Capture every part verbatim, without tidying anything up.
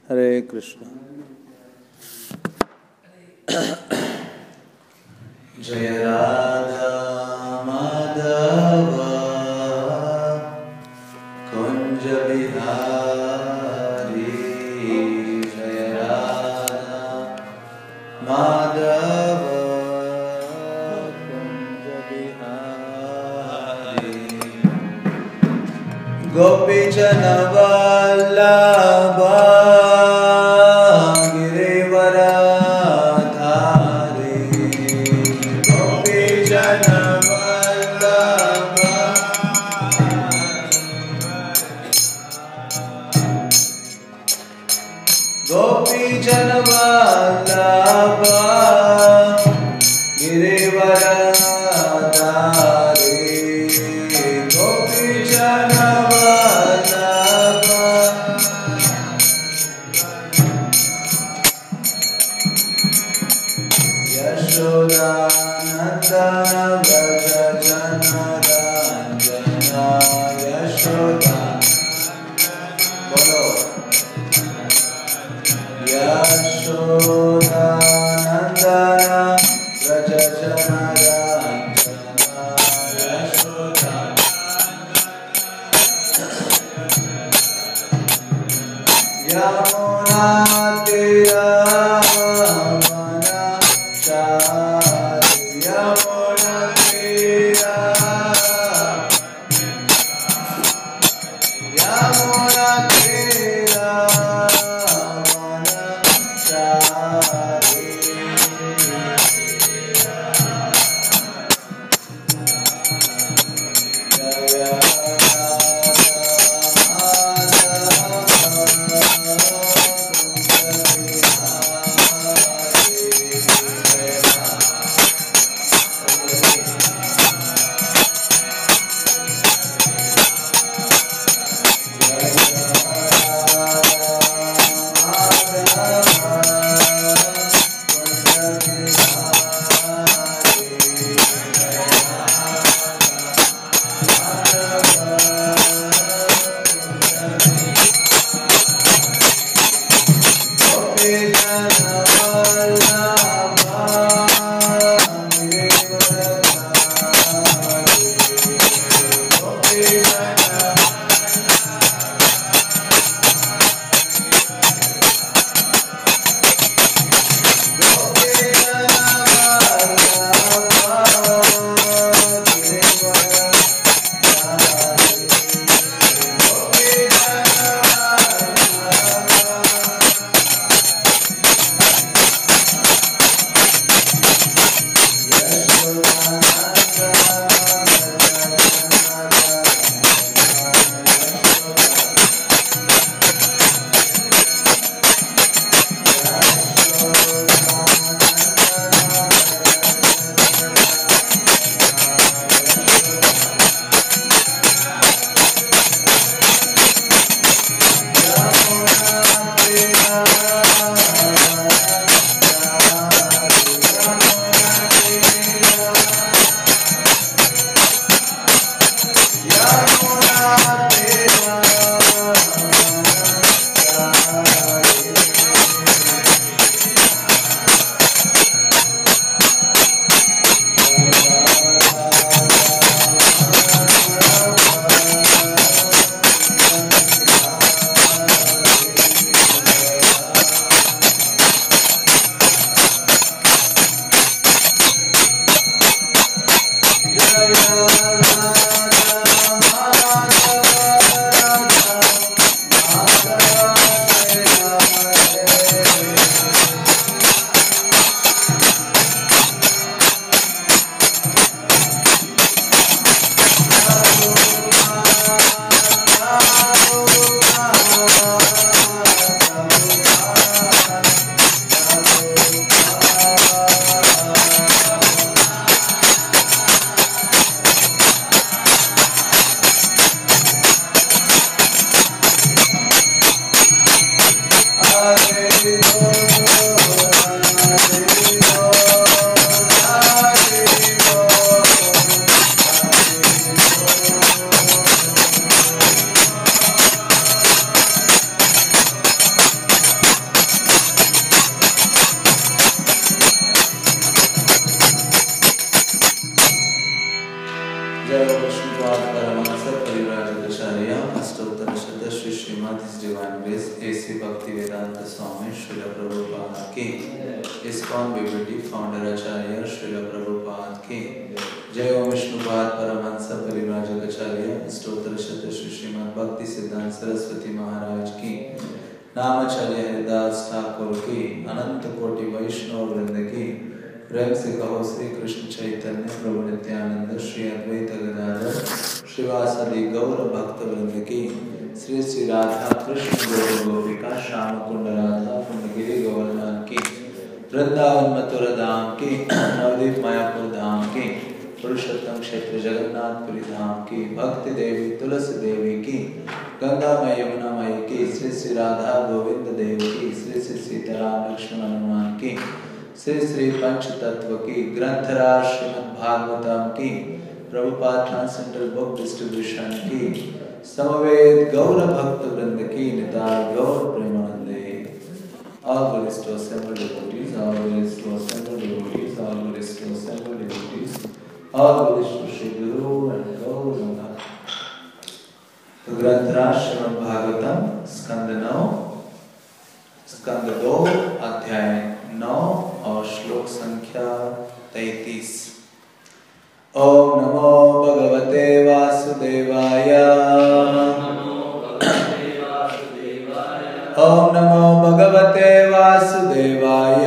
हरे कृष्ण। जय राधा माधव कुंज बिहारी, जय राधा माधव कुंज बिहारी, गोपी जन वल्लभ गोपी जन वल्लभ गिरिवरधारी, गोपी जन वल्लभ यशोदानंदन व्रज जन रंजना, यशोदा बोलो यशोदानंदन व्रज जन रंजना, यशोदा यमुना तीरवना चारि, यमुना तीरा यमुना तीरवना चारि, जय Radha Madhav Kunj Bihari. all His divine bliss, A C Bhaktivedanta Swami Srila Prabhupada की, ISKCON B B T founder Acharya Srila Prabhupada की, जय ओम विष्णुपाद परमहंस परिव्राजकाचार्य स्तोत्र शत श्री श्रीमद् भक्ति सिद्धांत सरस्वती महाराज की, नामाचार्य हरिदास ठाकुर की, अनंत कोटि वैष्णव वृंद की, प्रेम से कहो श्री कृष्ण चैतन्य प्रभु नित्यानंद श्री अद्वैत गदाधर श्रीवासदि गौर भक्त वृंद की, श्री श्री राधा कृष्ण गौर गोपिका श्याम कुंड राधा कुंडगिरी गोवर्धन की, वृंदावन मथुरा धाम की, नवदीप मायापुर धाम की, पुरुषोत्तम क्षेत्र जगन्नाथपुरी धाम की, भक्ति देवी तुलसी देवी की, गंगा मय यमुना मई की, श्री श्री राधा गोविंद देव की, श्री श्री सीताराम लक्ष्मण हनुमान की, श्री श्री पंच तत्व की, ग्रंथराज श्रीमद् भागवतम की, प्रभुपाद ट्रांसेंडल बुक डिस्ट्रीब्यूशन की, समवेत गौर भक्त वृंद की, निताय गौर प्रेमानंदे। All glories to assembled devotees, all glories to assembled devotees, all glories to assembled devotees, all glories to Shri Guru and Gauranga. तो ग्रंथराज श्रीमद् भागवतम स्कंद नौ, स्कंद दो अध्याय नौ और श्लोक संख्या तैतीस। ओम नमो भगवते वासुदेवाय, ओम नमो भगवते वासुदेवाय,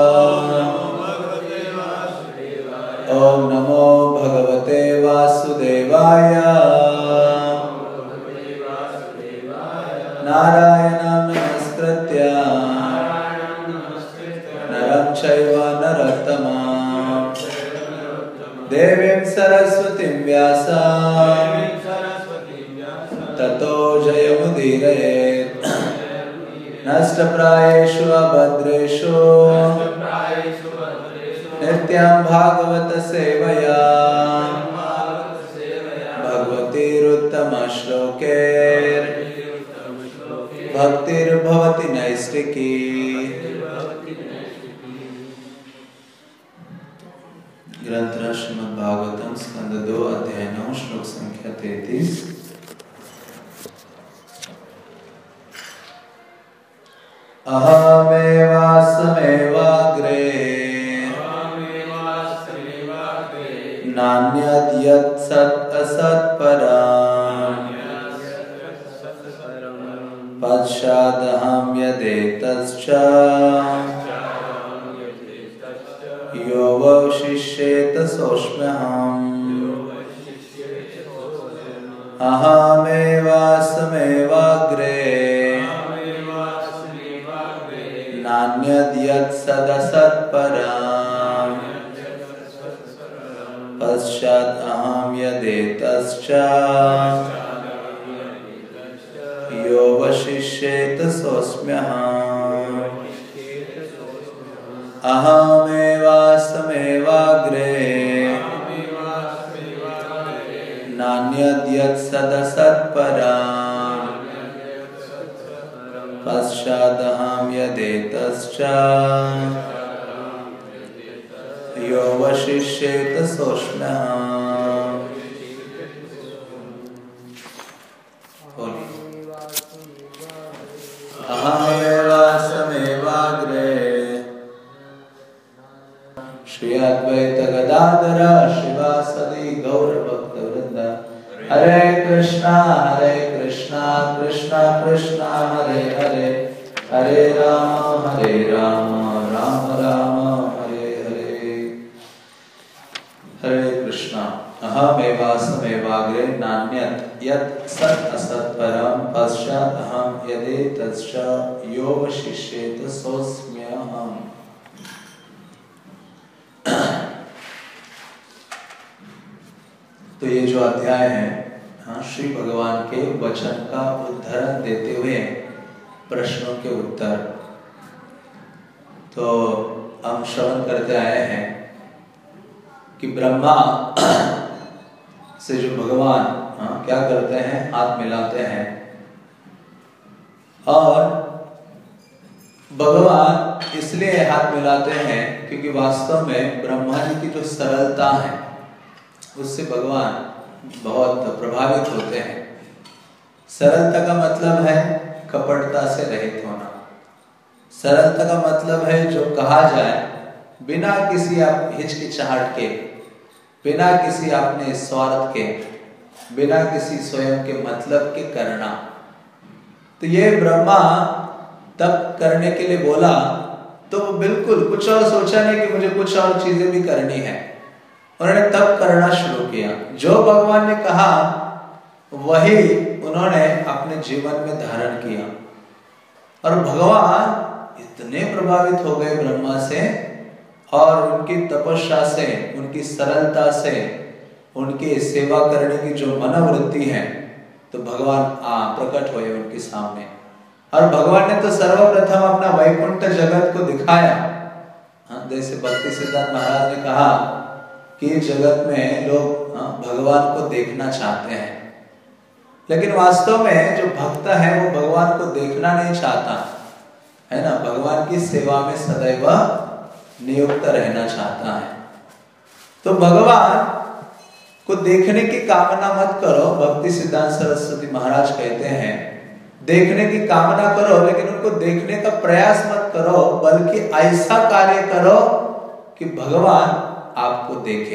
ओम नमो भगवते वासुदेवाय, नारायणं नमस्कृत्य नरं चैव नरोत्तमं देवीं सरस्वतीं व्यासं ततो जयमुदीरयेत्। नष्टप्रायेषु अभद्रेषु नित्यं भागवत सेवया भगवतीरुत्तम श्लोके भक्तिर्भवति नैष्टिकी। ग्रंथराज श्रीमद् भागवतम स्कंद दो अध्याय नौ श्लोक संख्या तैतीस। अहमेवास्मेवाग्रे नान्यद् यत् सत् असत् परम् पश्चादहं यदेतश्च यो वशिष्येत सोऽस्म्यहम्। अहमेवास्मेवाग्रे नान्यद् यत् सदसत् परम् पश्चात् अहं यदेतश्च यो वशिष्येत सोऽस्म्यहम्। अहमेवास्मेवाग्रे नान्यद् यत् सदसत् परम् पश्चात् अहं यदेतश्च यो वशिष्येत सोऽस्म्यहम्। अहमेवास्मेवाग्रे श्री अद्वैत गदाधर शिवासदि गौर भक्त वृंद। हरे कृष्णा हरे कृष्णा कृष्णा कृष्णा हरे हरे, हरे राम हरे राम राम राम हरे हरे। हरे कृष्णा। अहमेवास्मेवाग्रे नान्यत् यत् सत् असत् परं पश्चात् अहं यदेतश्च यो वशिष्येत सोऽस्म्यहम्। तो ये जो अध्याय है, हाँ, श्री भगवान के वचन का उद्धरण देते हुए प्रश्नों के उत्तर। तो हम श्रवण करते आए हैं कि ब्रह्मा से जो भगवान, हाँ, क्या करते हैं, हाथ मिलाते हैं और भगवान इसलिए हाथ मिलाते हैं क्योंकि वास्तव में ब्रह्मा जी की जो सरलता है उससे भगवान बहुत प्रभावित होते हैं। सरलता का मतलब है कपटता से रहित होना। सरलता का मतलब है जो कहा जाए बिना किसी आप हिचकिचाहट के, बिना किसी अपने स्वार्थ के, बिना किसी स्वयं के मतलब के करना। तो ये ब्रह्मा तब करने के लिए बोला तो बिल्कुल कुछ और सोचा नहीं कि मुझे कुछ और चीजें भी करनी है। उन्होंने तब करना शुरू किया। जो भगवान ने कहा वही उन्होंने अपने जीवन में धारण किया और भगवान इतने प्रभावित हो गए ब्रह्मा से और उनकी तपस्या से, उनकी सरलता से, उनकी सेवा करने की जो मनोवृत्ति है, तो भगवान आ प्रकट हुए उनके सामने। और भगवान ने तो सर्वप्रथम अपना वैकुंठ जगत को दिखाया। हाँ, जैसे भक्ति सिद्धांत महाराज ने कहा कि जगत में लोग भगवान को देखना चाहते हैं, लेकिन वास्तव में जो भक्त है वो भगवान को देखना नहीं चाहता है ना, भगवान की सेवा में सदैव नियुक्त रहना चाहता है। तो भगवान को देखने की कामना मत करो। भक्ति सिद्धांत सरस्वती महाराज कहते हैं देखने की कामना करो, लेकिन उनको देखने का प्रयास मत करो, बल्कि ऐसा कार्य करो कि भगवान आपको देखे।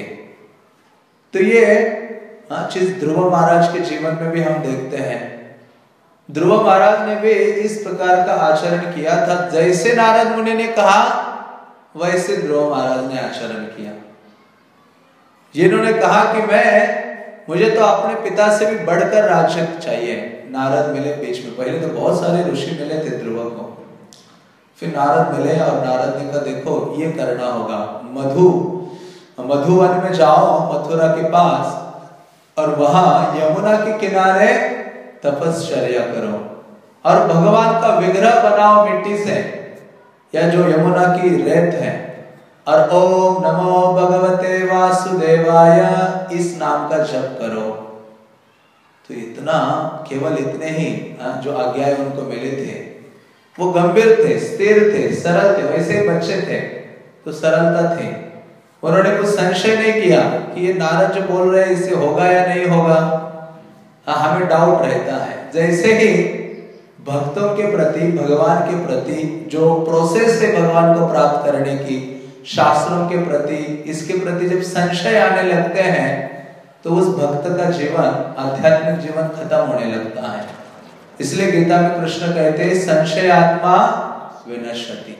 तो ये हाँ चीज ध्रुव महाराज के जीवन में भी हम देखते हैं। ध्रुव महाराज ने भी इस प्रकार का आचरण किया था। जैसे नारद मुनि ने कहा वैसे ध्रुव महाराज ने आचरण किया। जिन्होंने कहा कि मैं मुझे तो अपने पिता से भी बढ़कर राज्य चाहिए। नारद मिले बीच में, पहले तो बहुत सारे ऋषि मिले थे ध्रुव को, फिर नारद मिले और नारद ने कहा देखो ये करना होगा, मधु मधुवन में जाओ मथुरा के पास और वहां यमुना के किनारे तपस्या करो और भगवान का विग्रह बनाओ मिट्टी से या जो यमुना की रेत है, और ओम नमो भगवते वासुदेवाय इस नाम का जप करो। तो इतना, केवल इतने ही जो आज्ञाएं उनको मिले थे वो गंभीर थे, स्थिर थे, सरल थे, वैसे बच्चे थे तो सरलता थी। उन्होंने कुछ संशय नहीं किया कि ये नारद जो बोल रहे हैं इससे होगा या नहीं होगा। हाँ, हमें डाउट रहता है। जैसे ही भक्तों के प्रति, भगवान के प्रति जो प्रोसेस है भगवान को प्राप्त करने की, शास्त्रों के प्रति, इसके प्रति जब संशय आने लगते हैं तो उस भक्त का जीवन, आध्यात्मिक जीवन खत्म होने लगता है। इसलिए गीता में कृष्ण कहते हैं संशय आत्मा विनश्यति।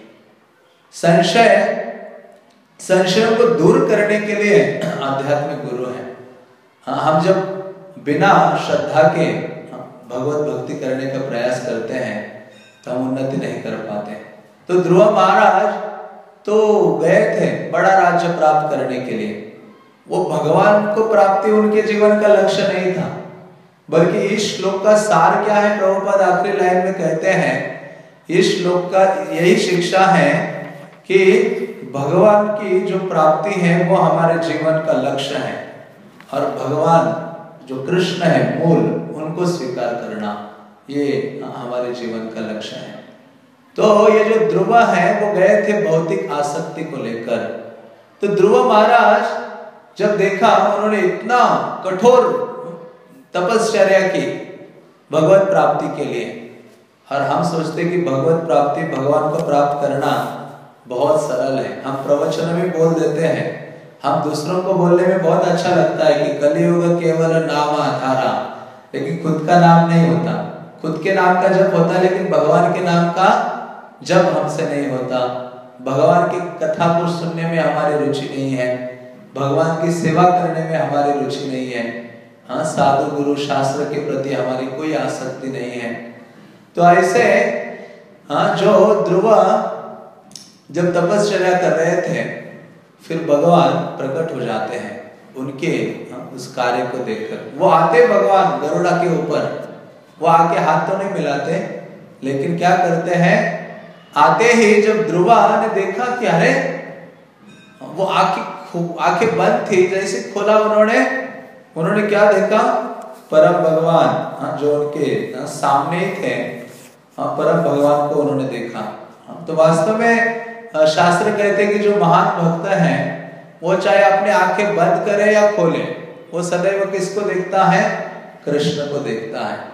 संशय संशयों को दूर करने के लिए आध्यात्मिक गुरु है। हाँ, हम जब बिना श्रद्धा के भगवत भक्ति करने का प्रयास करते हैं तो हम उन्नति नहीं कर पाते। तो ध्रुव महाराज तो गए थे बड़ा राज्य प्राप्त करने के लिए। वो भगवान को प्राप्ति उनके जीवन का लक्ष्य नहीं था, बल्कि इस श्लोक का सार क्या है, प्रभुपाद आखिरी लाइन में कहते हैं इस श्लोक का यही शिक्षा है कि भगवान की जो प्राप्ति है वो हमारे जीवन का लक्ष्य है और भगवान जो कृष्ण है मूल, उनको स्वीकार करना ये हमारे जीवन का लक्ष्य है। तो ये जो ध्रुव है वो गए थे भौतिक आसक्ति को लेकर। तो ध्रुव महाराज जब देखा, उन्होंने इतना कठोर तपस्या की भगवत प्राप्ति के लिए, और हम सोचते कि भगवत प्राप्ति, भगवान को प्राप्त करना बहुत सरल है। हम प्रवचन में बोल देते हैं, हम दूसरों को बोलने में बहुत अच्छा लगता है कि कलियुग केवल नाम आधारा, लेकिन खुद का नाम नहीं होता। खुद के नाम का जप होता है लेकिन भगवान के नाम का जप हमसे नहीं होता। भगवान की कथा को सुनने में हमारी रुचि नहीं है, भगवान की सेवा करने में हमारी रुचि नहीं है। हाँ, साधु गुरु शास्त्र के प्रति हमारी कोई आसक्ति नहीं है। तो ऐसे हाँ जो ध्रुव जब तपस्या कर रहे थे, फिर भगवान प्रकट हो जाते हैं उनके उस कार्य को देखकर। वो आते भगवान गरुड़ा के ऊपर, वो आके हाथ तो नहीं मिलाते, लेकिन क्या करते हैं, आते ही जब ध्रुवा ने देखा कि अरे वो आंखें आंखें बंद थी, जैसे खोला उन्होंने उन्होंने क्या देखा, परम भगवान जो उनके सामने ही थे, परम भगवान को उन्होंने देखा। तो वास्तव में शास्त्र कहते हैं कि जो महान भक्त है वो चाहे अपने आंखें बंद करे या खोले, वो सदैव किसको देखता है, कृष्ण को देखता है।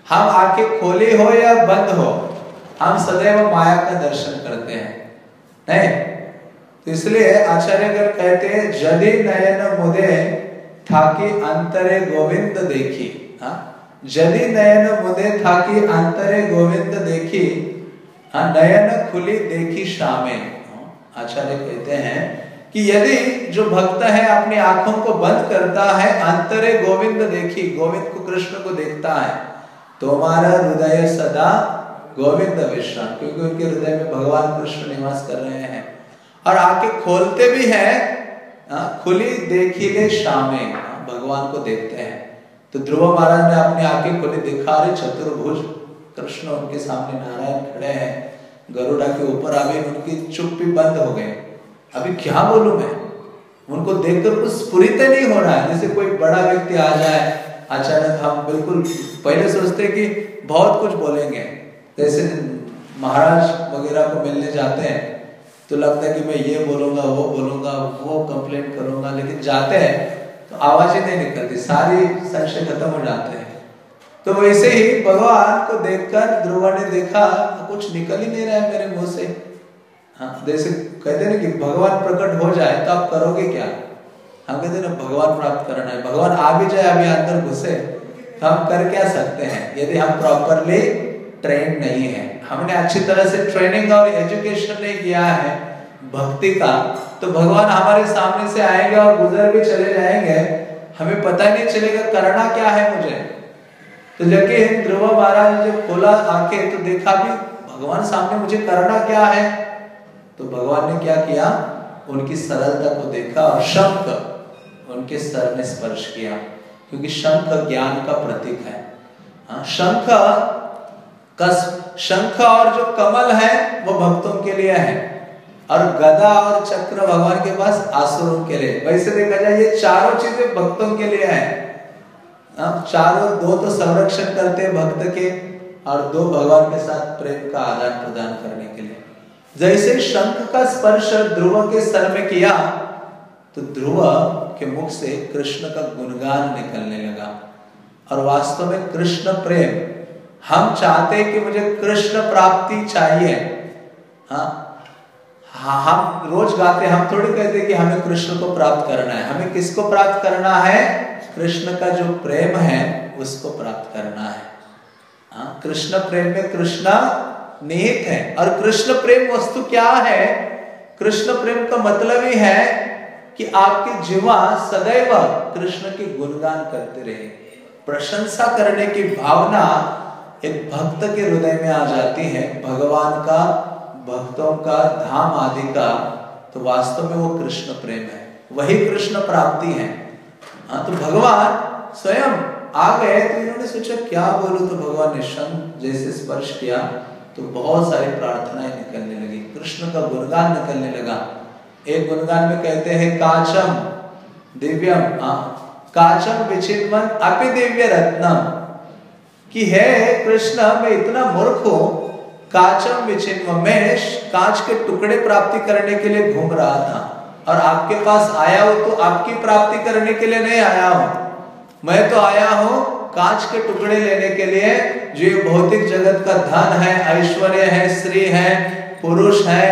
हम आंखें खोली हो या बंद हो, हम सदैव माया का दर्शन करते हैं, नहीं? तो इसलिए आचार्यगण कहते हैं जदि नयन मुदे थाकी अंतरे गोविंद देखी, हाँ, जदि नयन मुदे थाकी अंतरे गोविंद देखी, हाँ, नयन खुली देखी शामे। आचार्य कहते हैं कि यदि जो भक्त है अपनी आंखों को बंद करता है, अंतरे गोविंद देखी, गोविंद को कृष्ण को देखता है, तो हमारा हृदय सदा गोविंद विश्राम, क्योंकि उनके हृदय में भगवान कृष्ण निवास कर रहे हैं। और आंखें खोलते भी हैं, खुली देखिले शामे, भगवान को देखते हैं। तो ध्रुव महाराज ने अपनी आंखें खोली, देखा अरे चतुर्भुज कृष्ण उनके सामने नारायण खड़े हैं, गरुड़ा के ऊपर। अभी उनकी चुप भी बंद हो गई, अभी क्या बोलूं मैं, उनको देखकर कुछ स्फुरित नहीं हो रहा है। जैसे कोई बड़ा व्यक्ति आ जाए अचानक, हम बिल्कुल पहले सोचते कि बहुत कुछ बोलेंगे, जैसे महाराज वगैरह को मिलने जाते हैं तो लगता है कि मैं ये बोलूंगा, वो बोलूंगा, वो कंप्लेंट करूंगा, लेकिन जाते हैं तो आवाजें नहीं निकलती, सारी संशय खत्म हो जाते हैं। तो वैसे ही भगवान को देखकर ध्रुव ने देखा कुछ निकल ही नहीं रहा है मेरे मुंह से। हाँ, जैसे कहते हैं ना कि भगवान प्रकट हो जाए तो आप करोगे क्या? हम कहते हैं ना भगवान प्राप्त करना है, भगवान आ भी जाए अभी अंदर घुसे तो हम कर क्या सकते हैं यदि हम प्रॉपरली ट्रेन नहीं है, हमने अच्छी तरह से ट्रेनिंग और एजुकेशन नहीं किया है भक्ति का, तो भगवान हमारे सामने से आएंगे और गुजर भी चले जाएंगे, हमें पता नहीं चलेगा करना क्या है मुझे। तो लेकिन ध्रुव महाराज ने जब खोला आंखें तो देखा भी भगवान सामने, मुझे करना क्या है? तो भगवान ने क्या किया, उनकी सरलता को देखा और शंख उनके सर में स्पर्श किया, क्योंकि शंख ज्ञान का प्रतीक है। हाँ, शंख का शंख और जो कमल है वो भक्तों के लिए है, और गदा और चक्र भगवान के पास आसुरों के लिए। वैसे देखा जाए ये चारों चीजें भक्तों के लिए है। चारों, दो तो संरक्षण करते हैं भक्त के और दो भगवान के साथ प्रेम का आदान प्रदान करने के लिए। जैसे शंख का स्पर्श ध्रुव के सर में किया तो ध्रुव के मुख से कृष्ण का गुणगान निकलने लगा। और वास्तव में कृष्ण प्रेम, हम चाहते कि मुझे कृष्ण प्राप्ति चाहिए। हाँ, हाँ, हम रोज गाते, हम थोड़ी कहते कि हमें कृष्ण को प्राप्त करना है। हमें किसको प्राप्त करना है? कृष्ण का जो प्रेम है उसको प्राप्त करना है। हाँ, कृष्ण प्रेम में कृष्ण निहित है। और कृष्ण प्रेम वस्तु क्या है? कृष्ण प्रेम का मतलब ही है कि आपकी जीवा सदैव कृष्ण के गुणगान करते रहे। प्रशंसा करने की भावना एक भक्त के हृदय में आ जाती है, भगवान का, भक्तों का, धाम आदि का, तो वास्तव में वो कृष्ण प्रेम है, वही कृष्ण प्राप्ति है। हाँ, तो भगवान स्वयं आ गए तो इन्होंने सोचा क्या बोलूं, तो भगवान ने शंख जैसे स्पर्श किया तो बहुत सारी प्रार्थनाएं निकलने लगी, कृष्ण का गुणगान निकलने लगा। एक गुणगान में कहते हैं काचम दिव्यम, काचम विचिन्वन अपि दिव्य रत्नम, कि है कृष्ण मैं इतना मूर्ख हूं, काचम विचिन्व, मैं कांच के टुकड़े प्राप्ति करने के लिए घूम रहा था और आपके पास आया हो तो आपकी प्राप्ति करने के लिए नहीं आया हूं, मैं तो आया हूं कांच के टुकड़े लेने के लिए, जो ये भौतिक जगत का धन है, ऐश्वर्य है, स्त्री है, पुरुष है,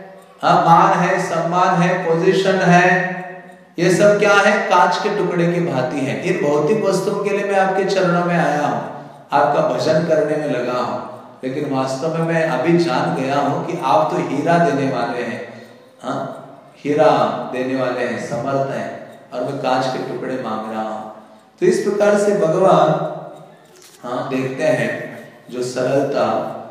मान है, सम्मान है, पोजीशन है, ये सब क्या है? कांच के टुकड़े की भांति है। इन भौतिक वस्तुओं के लिए मैं आपके चरणों में आया हूं, आपका भजन करने में लगा हूं, लेकिन वास्तव में मैं अभी जान गया हूं कि आप तो हीरा देने वाले हैं। हाँ, हीरा देने वाले हैं, समर्थ हैं, और मैं कांच के टुकड़े मांग रहा हूं। तो इस प्रकार से भगवान, हाँ, देखते हैं जो सरलता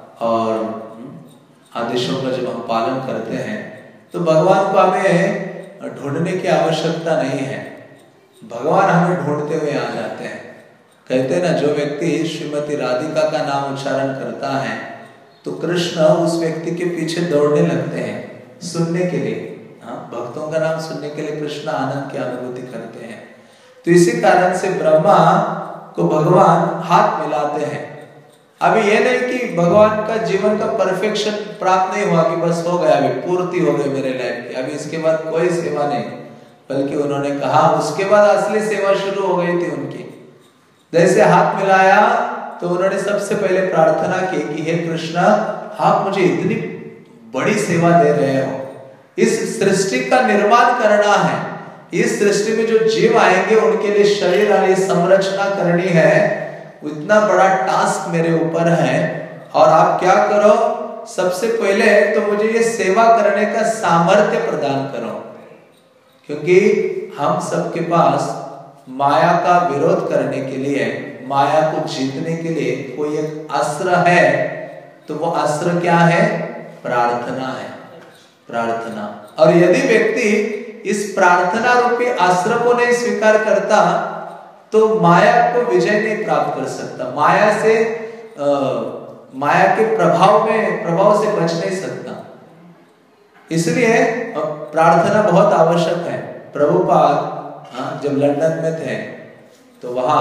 और आदेशों का जब हम पालन करते हैं तो भगवान को हमें ढूंढने की आवश्यकता नहीं है, भगवान हमें ढूंढते हुए आ जाते हैं। कहते हैं ना, जो व्यक्ति श्रीमती राधिका का नाम उच्चारण करता है तो कृष्ण उस व्यक्ति के पीछे दौड़ने लगते हैं सुनने के लिए। हाँ, भक्तों का नाम सुनने के लिए कृष्ण आनंद की अनुभूति करते हैं। तो इसी कारण से ब्रह्मा को भगवान हाथ मिलाते हैं। अभी ये नहीं कि भगवान का जीवन का परफेक्शन प्राप्त नहीं हुआ कि बस हो गया, अभी पूर्ति हो गई मेरे लाइफ की, अभी इसके बाद कोई सेवा नहीं, बल्कि उन्होंने कहा उसके बाद असली सेवा शुरू हो गई थी उनकी। जैसे हाथ मिलाया तो उन्होंने सबसे पहले प्रार्थना की कि हे कृष्ण, आप मुझे इतनी बड़ी सेवा दे रहे हो, इस सृष्टि का निर्माण करना है, इस सृष्टि में जो जीव आएंगे उनके लिए शरीर और संरचना करनी है, इतना बड़ा टास्क मेरे ऊपर है, और आप क्या करो, सबसे पहले तो मुझे ये सेवा करने का सामर्थ्य प्रदान करो, क्योंकि हम सबके पास माया का विरोध करने के लिए, माया को जीतने के लिए कोई एक अस्त्र है, तो वो अस्त्र क्या है? प्रार्थना है, प्रार्थना। और यदि व्यक्ति इस प्रार्थना रूपी अस्त्र को नहीं स्वीकार करता तो माया को विजय नहीं प्राप्त कर सकता, माया से आ, माया के प्रभाव में प्रभाव से बच नहीं सकता। इसलिए प्रार्थना बहुत आवश्यक है। प्रभुपाद जब लंदन में थे तो वहां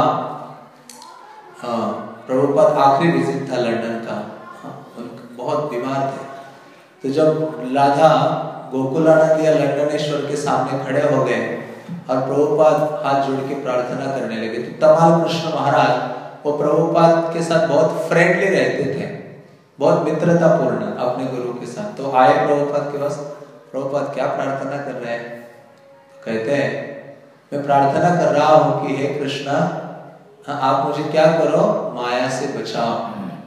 प्रभुपाद आखिरी विजिट था लंदन का, बहुत बीमार थे, तो जब राधा गोकुलानंद या लंडनेश्वर के सामने खड़े हो गए और प्रभुपाद हाथ जोड़ के प्रार्थना करने लगे, तो तमाल कृष्ण महाराज वो प्रभुपाद के साथ बहुत फ्रेंडली रहते थे, बहुत मित्रतापूर्ण अपने गुरु के साथ। तो आए प्रभुपाद के पास, प्रभुपाद क्या प्रार्थना कर रहे हैं? कहते हैं मैं प्रार्थना कर रहा हूं कि हे कृष्णा, आप मुझे क्या करो, माया से बचाओ।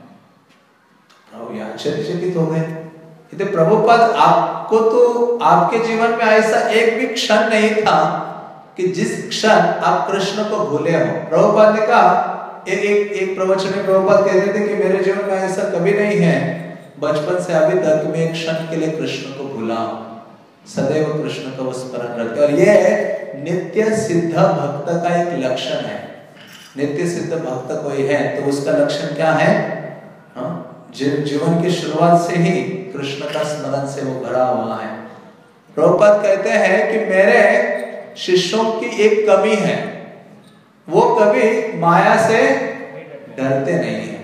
प्रभु आश्चर्यचकित हो गए, तो प्रभुपाद आपको तो आपके जीवन में ऐसा एक भी क्षण नहीं था कि जिस क्षण आप कृष्ण को भूले हो। प्रभुपाद ने कहा, एक एक, एक प्रवचन में प्रभुपाद कहते थे कि मेरे जीवन में ऐसा कभी नहीं है, बचपन से अभी तक मैं एक क्षण के लिए कृष्ण को भूला हूं, सदैव कृष्ण का स्मरण रखते। और ये नित्य सिद्ध भक्त का एक लक्षण है। नित्य सिद्ध भक्त कोई है तो उसका लक्षण क्या है? हाँ, जीवन की शुरुआत से ही कृष्ण का स्मरण से वो भरा हुआ है। प्रभुपाद कहते हैं कि मेरे शिष्यों की एक कमी है, वो कभी माया से डरते नहीं है।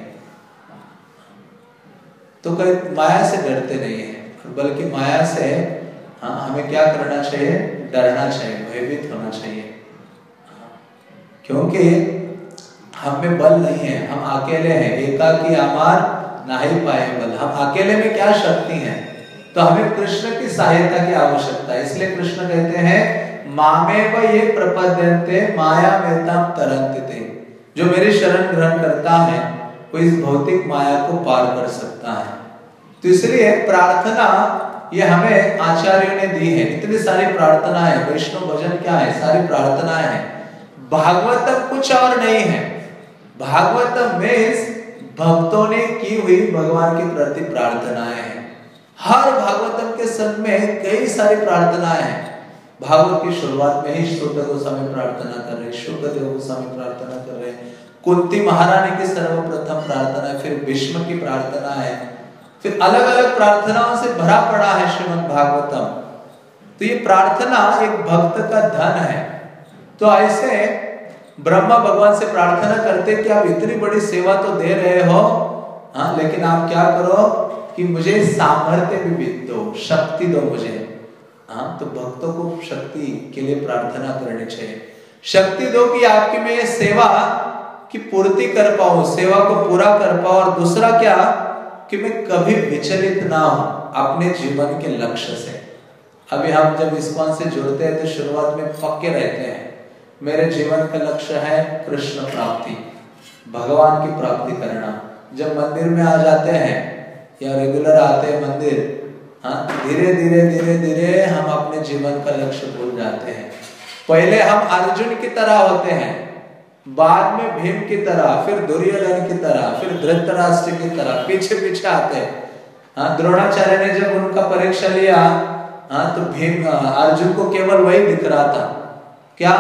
तो कभी माया से डरते नहीं है, बल्कि माया से हाँ हमें क्या करना चाहिए? डरना चाहिए, भयभीत होना चाहिए, क्योंकि हम में बल नहीं है, हम अकेले हैं। एकाकी आमार नहीं पाए बल, हम अकेले में क्या शक्ति है? तो हमें कृष्ण की सहायता की आवश्यकता है। इसलिए कृष्ण कहते हैं मामेव ये प्रपद्यन्ते माया मेताम तरन्ते, जो मेरी शरण ग्रहण करता है वो इस भौतिक माया को पार कर सकता है। तो इसलिए प्रार्थना ये हमें आचार्यों ने दी है। इतनी सारी प्रार्थना है, वैष्णव भजन क्या है? सारी प्रार्थना है। भागवतम कुछ और नहीं है, भागवतम में भक्तों ने की हुई भगवान के प्रति प्रार्थनाएं हैं। हर भागवतम के संग में कई सारी प्रार्थनाएं हैं। भागवत की शुरुआत में ही शुद्ध गोस्वामी प्रार्थना कर रहे, शुद्धदेव गोस्वामी प्रार्थना कर रहे, कुंती महारानी की सर्वप्रथम प्रार्थना है, फिर भीष्म की प्रार्थना है, फिर अलग अलग प्रार्थनाओं से भरा पड़ा है श्रीमद् भागवतम। तो ये प्रार्थना एक भक्त का धन है। तो ऐसे ब्रह्मा भगवान से प्रार्थना करते कि आप इतनी बड़ी सेवा तो दे रहे हो, हाँ, लेकिन आप क्या करो कि मुझे सामर्थ्य भी दो, शक्ति दो मुझे। हाँ, तो भक्तों को शक्ति के लिए प्रार्थना करनी चाहिए। शक्ति दो कि आपकी मैं ये सेवा की पूर्ति कर पाऊं, सेवा को पूरा कर पाऊं। और दूसरा क्या कि मैं कभी विचलित ना हूं अपने जीवन के लक्ष्य से। अभी हम जब इस्कॉन से जुड़ते हैं तो शुरुआत में पक्के रहते हैं, मेरे जीवन का लक्ष्य है कृष्ण प्राप्ति, भगवान की प्राप्ति करना। जब मंदिर में आ जाते हैं या रेगुलर आते हैं मंदिर, हाँ, धीरे धीरे धीरे धीरे हम अपने जीवन का लक्ष्य भूल जाते हैं। पहले हम अर्जुन की तरह होते हैं, बाद में भीम की तरह, फिर दुर्योधन की तरह, फिर धृतराष्ट्र की तरह पीछे पीछे आते हैं। हाँ, द्रोणाचार्य ने जब उनका परीक्षा लिया, हाँ, तो भीम अर्जुन को केवल वही दिख रहा था, क्या?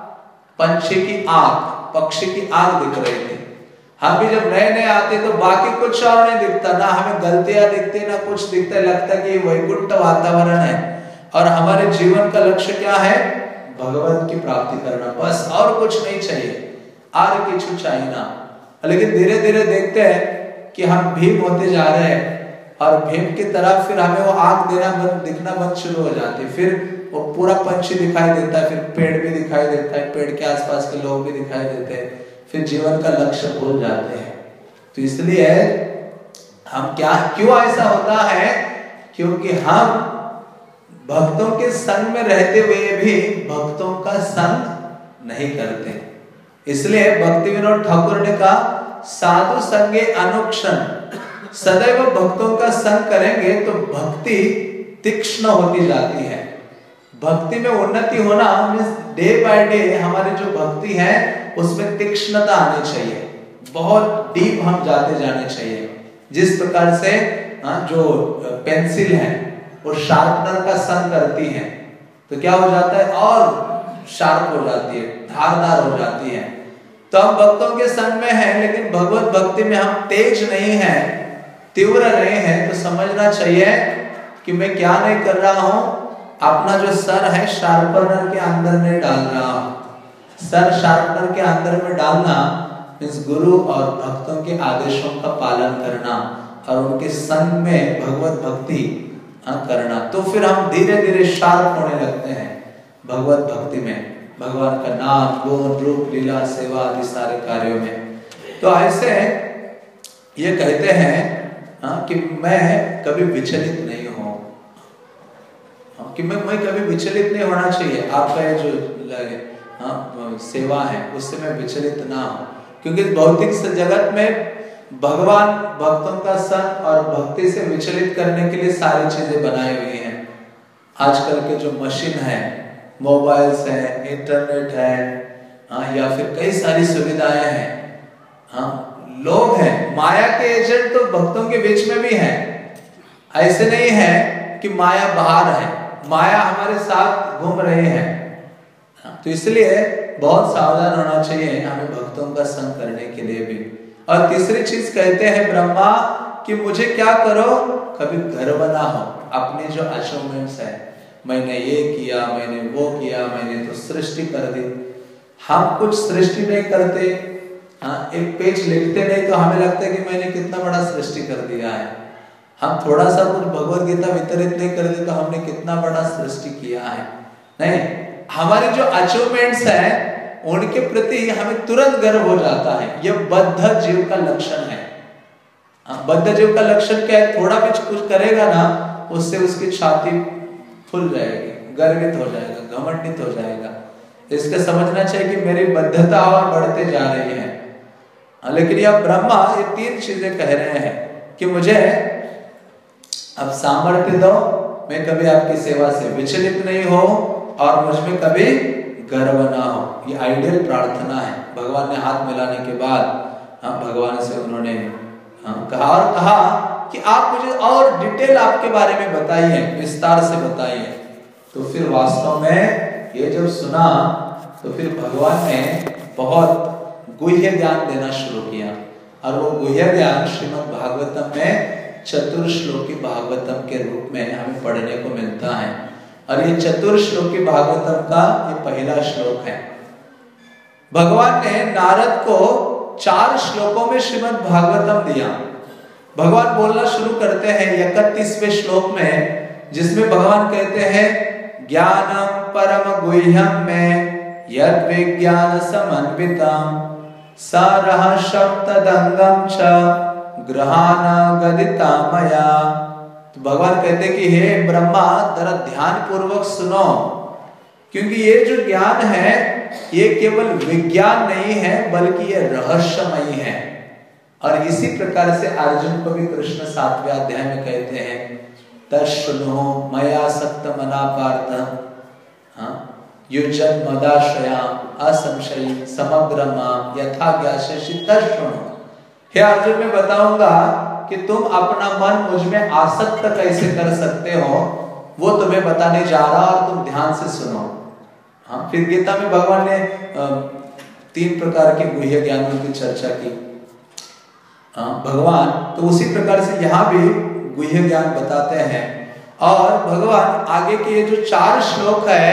पंछी की आंख, पक्षी की आंख दिख रही थी। हम भी जब नए नए आते तो बाकी कुछ और नहीं दिखता, ना हमें गलतियां दिखती ना कुछ दिखता, लगता कि ये वैकुंठ वातावरण है और हमारे जीवन का लक्ष्य क्या है? भगवत की प्राप्ति करना, बस और कुछ नहीं चाहिए, और कुछ चाहिए ना। लेकिन धीरे धीरे देखते हैं कि हम भीम होते जा रहे हैं और भीम की तरफ फिर हमें वो आंख देना बंद दिखना बंद शुरू हो जाती है, फिर वो पूरा पंछी दिखाई देता है, फिर पेड़ भी दिखाई देता है, पेड़ के आसपास के लोग भी दिखाई देते हैं, फिर जीवन का लक्ष्य भूल जाते हैं। तो इसलिए हम क्या, क्यों ऐसा होता है? क्योंकि हम भक्तों के संग में रहते हुए भी भक्तों का संग नहीं करते। इसलिए भक्ति विनोद ठाकुर ने कहा, साधु संगे अनुक्षण, सदैव भक्तों का संग करेंगे तो भक्ति तीक्ष्ण होती जाती है। भक्ति में उन्नति होना मीन्स डे बाय डे हमारी जो भक्ति है उसमें तीक्ष्णता आनी चाहिए, बहुत डीप हम जाते जाने चाहिए। जिस प्रकार से जो पेंसिल है वो शार्पनर का संग करती है तो क्या हो जाता है, और शार्प हो जाती है, धारदार हो जाती है। तो हम भक्तों के संग में हैं लेकिन भगवत भक्ति में हम तेज नहीं हैं, तीव्र नहीं हैं, तो समझना चाहिए कि मैं क्या नहीं कर रहा हूं, अपना जो सर है शार्पनर के अंदर नहीं डाल रहा हूं। सर शार्पनर के अंदर में डालना मीन्स गुरु और भक्तों के आदेशों का पालन करना और उनके संग में भगवत भक्ति करना। तो फिर हम धीरे धीरे शार्प होने लगते हैं भगवत भक्ति में, भगवान का नाम, गुण, रूप, लीला, सेवा आदि सारे कार्यों में। तो ऐसे ये कहते हैं हाँ, कि मैं कभी विचलित नहीं हूं, हाँ, कि मैं मैं कभी विचलित नहीं होना चाहिए। आपका जो हाँ, सेवा है उससे मैं विचलित ना हूं, क्योंकि भौतिक जगत में भगवान भक्तों का संग और भक्ति से विचलित करने के लिए सारी चीजें बनाई हुई हैं। आजकल के जो मशीन है, मोबाइल्स है, इंटरनेट है, हाँ, या फिर कई सारी सुविधाएं हैं, हाँ, लोग हैं, माया के एजेंट तो भक्तों के बीच में भी हैं। ऐसे नहीं है कि माया बाहर है, माया हमारे साथ घूम रहे हैं। तो इसलिए बहुत सावधान होना चाहिए हमें भक्तों का संग करने के लिए भी। और तीसरी चीज कहते हैं ब्रह्मा कि मुझे क्या करो, कभी गर्व ना हो अपने जो अचीवमेंट्स है, मैंने ये किया, मैंने वो किया, मैंने तो सृष्टि कर दी। हम कुछ सृष्टि नहीं करते, हाँ, एक पेज लिखते नहीं तो हमें लगता है कि मैंने कितना बड़ा सृष्टि कर दिया है। हम थोड़ा सा कुछ भगवत गीता वितरित नहीं करते तो हमने कितना बड़ा सृष्टि किया है। नहीं, हमारे जो अचीवमेंट्स हैं उनके प्रति हमें तुरंत गर्व हो जाता है। यह बद्ध जीव का लक्षण है। बद्ध जीव का लक्षण क्या है? थोड़ा भी कुछ करेगा ना उससे उसकी छाती फूल जाएगी, गर्वित हो जाएगा, घमंडित हो जाएगा। इसका समझना चाहिए कि मेरी बद्धता और बढ़ते जा रही है। लेकिन यह ब्रह्मा ये तीन चीजें कह रहे हैं कि मुझे अब सामर्थ्य दो, मैं कभी आपकी सेवा से विचलित नहीं हो और मुझ में कभी गर्व ना हो। ये आइडियल प्रार्थना है। भगवान ने हाथ मिलाने के बाद हाँ, भगवान से उन्होंने हाँ, कहा और कहा कि आप मुझे और डिटेल आपके बारे में बताइए, विस्तार से बताइए। तो फिर वास्तव में ये जब सुना तो फिर भगवान ने बहुत गुह्य ज्ञान देना शुरू किया। और वो गुह्य ज्ञान श्रीमद् भागवतम में चतुर्श्लोकी भागवतम के रूप में हमें पढ़ने को मिलता है। और ये चतुर्श्लोकी भागवतम का ये पहला श्लोक है। भगवान ने नारद को चार श्लोकों में श्रीमद् भागवतम दिया। भगवान बोलना शुरू करते हैं इकतीसवें श्लोक में, जिसमें भगवान कहते हैं ज्ञानम परम गुह्यम में यद विज्ञान समन्वितम सरहर्षम तदंगम च ग्रहाना गदिता मया। तो भगवान कहते हैं कि हे ब्रह्मा जरा ध्यान पूर्वक सुनो, क्योंकि ये जो ज्ञान है ये केवल विज्ञान नहीं है बल्कि ये रहस्यमयी है। और इसी प्रकार से अर्जुन को भी कृष्ण सातवें अध्याय में कहते हैं तशृणु मया सक्त मना पार्थ हाँ युजन मदाश्रया असंशयी समग्र माम यथा ज्ञास्यसि तशृणु। हे अर्जुन, मैं बताऊंगा कि तुम अपना मन मुझ में आसक्त कैसे कर सकते हो, वो तुम्हें बताने जा रहा और तुम ध्यान से सुनो। हाँ, फिर गीता में भगवान ने तीन प्रकार के गुह्य ज्ञानों की चर्चा की। हाँ, भगवान तो उसी प्रकार से यहाँ भी गुह्य ज्ञान बताते हैं। और भगवान आगे के ये जो चार श्लोक है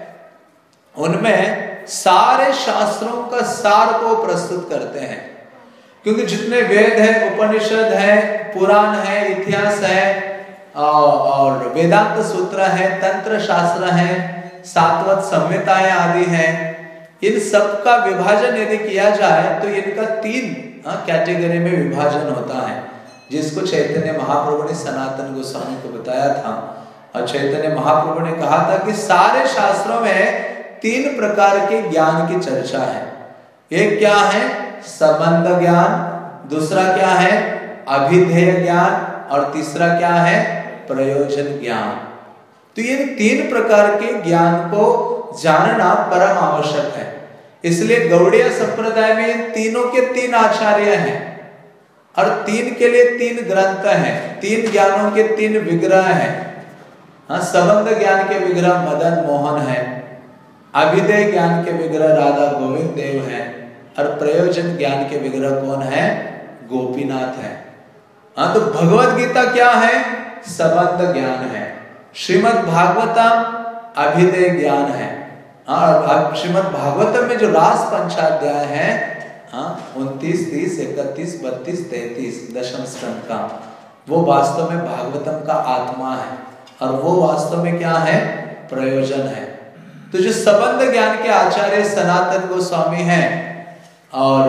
उनमें सारे शास्त्रों का सार को प्रस्तुत करते हैं, क्योंकि जितने वेद है, उपनिषद है, पुराण है, इतिहास है और वेदांत सूत्र है, तंत्र शास्त्र है, सातवत संहिताएं आदि हैं, इन सब का विभाजन यदि किया जाए तो इनका तीन कैटेगरी में विभाजन होता है, जिसको चैतन्य महाप्रभु ने सनातन गोस्वामी को बताया था। और चैतन्य महाप्रभु ने कहा था कि सारे शास्त्रों में तीन प्रकार के ज्ञान की चर्चा है। एक क्या है? संबंध ज्ञान, दूसरा क्या है? अभिधेय ज्ञान, और तीसरा क्या है? प्रयोजन ज्ञान। तो ये तीन प्रकार के ज्ञान को जानना परम आवश्यक है। इसलिए गौड़ीय संप्रदाय में तीनों के तीन आचार्य हैं और तीन के लिए तीन ग्रंथ हैं, तीन ज्ञानों के तीन विग्रह हैं। हाँ, संबंध ज्ञान के विग्रह मदन मोहन है, अभिधेय ज्ञान के विग्रह राधा गोविंद देव है, और प्रयोजन ज्ञान के विग्रह कौन है? गोपीनाथ है। हाँ, तो भगवत गीता क्या है? संबंध ज्ञान है। श्रीमद् भागवतम अभिधेय ज्ञान है। हाँ, श्रीमद् भागवतम में जो रास पंचाध्याय है, हाँ, उनतीस, तीस, इकतीस, बत्तीस, तैतीस दशम स्कंद का, वो वास्तव में भागवतम का आत्मा है, और वो वास्तव में क्या है? प्रयोजन है। तो जो संबंध ज्ञान के आचार्य सनातन गोस्वामी हैं, और